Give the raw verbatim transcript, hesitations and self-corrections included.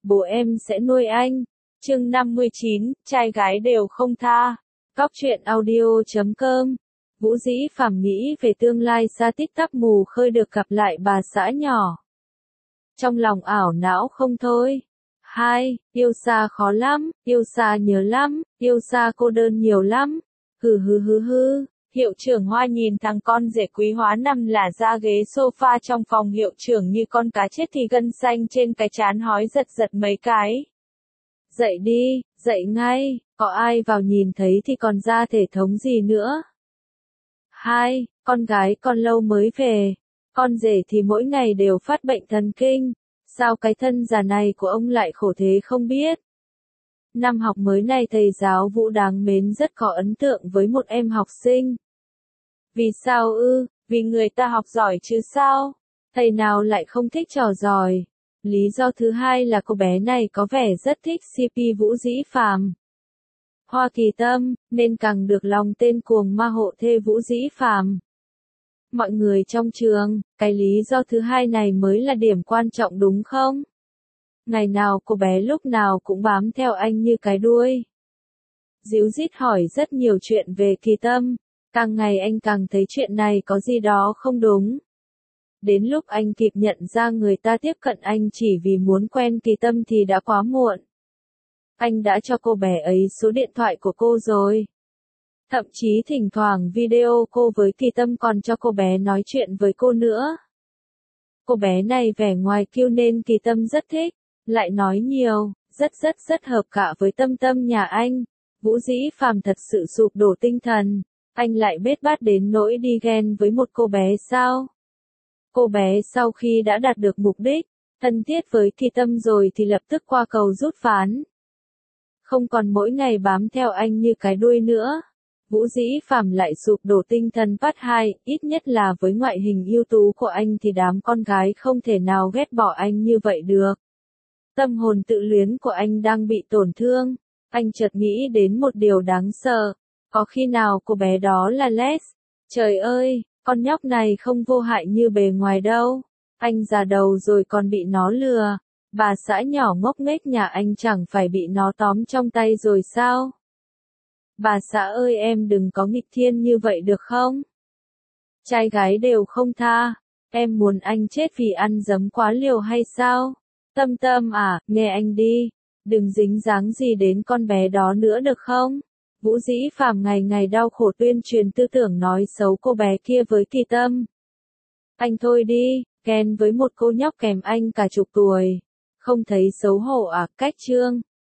bố em sẽ nuôi anh. Chương năm mươi chín, trai gái đều không tha. Cóc truyện audio chấm com. Vũ Dĩ Phàm nghĩ về tương lai xa tít tắp mù khơi được gặp lại bà xã nhỏ. Trong lòng ảo não không thôi. Hai, yêu xa khó lắm, yêu xa nhớ lắm, yêu xa cô đơn nhiều lắm. Hừ hừ hừ hừ. Hiệu trưởng Hoa nhìn thằng con rể Quý Hóa nằm lả ra ghế sofa trong phòng hiệu trưởng như con cá chết thì gân xanh trên cái trán hói giật giật mấy cái. Dậy đi, dậy ngay, có ai vào nhìn thấy thì còn ra thể thống gì nữa. Hai, con gái con lâu mới về, con rể thì mỗi ngày đều phát bệnh thần kinh, sao cái thân già này của ông lại khổ thế không biết. Năm học mới này thầy giáo Vũ đáng mến rất có ấn tượng với một em học sinh. Vì sao ư, vì người ta học giỏi chứ sao, thầy nào lại không thích trò giỏi. Lý do thứ hai là cô bé này có vẻ rất thích xê pê Vũ Dĩ Phàm. Hoa Kỳ Tâm, nên càng được lòng tên cuồng ma hộ thê Vũ Dĩ Phàm. Mọi người trong trường, cái lý do thứ hai này mới là điểm quan trọng đúng không? Ngày nào cô bé lúc nào cũng bám theo anh như cái đuôi. Díu dít hỏi rất nhiều chuyện về Kỳ Tâm, càng ngày anh càng thấy chuyện này có gì đó không đúng. Đến lúc anh kịp nhận ra người ta tiếp cận anh chỉ vì muốn quen Kỳ Tâm thì đã quá muộn. Anh đã cho cô bé ấy số điện thoại của cô rồi. Thậm chí thỉnh thoảng video cô với Kỳ Tâm còn cho cô bé nói chuyện với cô nữa. Cô bé này vẻ ngoài cute nên Kỳ Tâm rất thích, lại nói nhiều, rất rất rất hợp cả với Tâm Tâm nhà anh. Vũ Dĩ Phàm thật sự sụp đổ tinh thần, anh lại bết bát đến nỗi đi ghen với một cô bé sao? Cô bé sau khi đã đạt được mục đích, thân thiết với Kỳ Tâm rồi thì lập tức qua cầu rút ván. Không còn mỗi ngày bám theo anh như cái đuôi nữa. Vũ Dĩ Phàm lại sụp đổ tinh thần part hai, ít nhất là với ngoại hình ưu tú của anh thì đám con gái không thể nào ghét bỏ anh như vậy được. Tâm hồn tự luyến của anh đang bị tổn thương, anh chợt nghĩ đến một điều đáng sợ, có khi nào cô bé đó là Les? Trời ơi, con nhóc này không vô hại như bề ngoài đâu, anh già đầu rồi còn bị nó lừa. Bà xã nhỏ ngốc nghếch nhà anh chẳng phải bị nó tóm trong tay rồi sao? Bà xã ơi em đừng có nghịch thiên như vậy được không? Trai gái đều không tha, em muốn anh chết vì ăn dấm quá liều hay sao? Tâm Tâm à, nghe anh đi, đừng dính dáng gì đến con bé đó nữa được không? Vũ Dĩ Phàm ngày ngày đau khổ tuyên truyền tư tưởng nói xấu cô bé kia với Kỳ Tâm. Anh thôi đi, ghen với một cô nhóc kèm anh cả chục tuổi. Không thấy xấu hổ à, cách chương.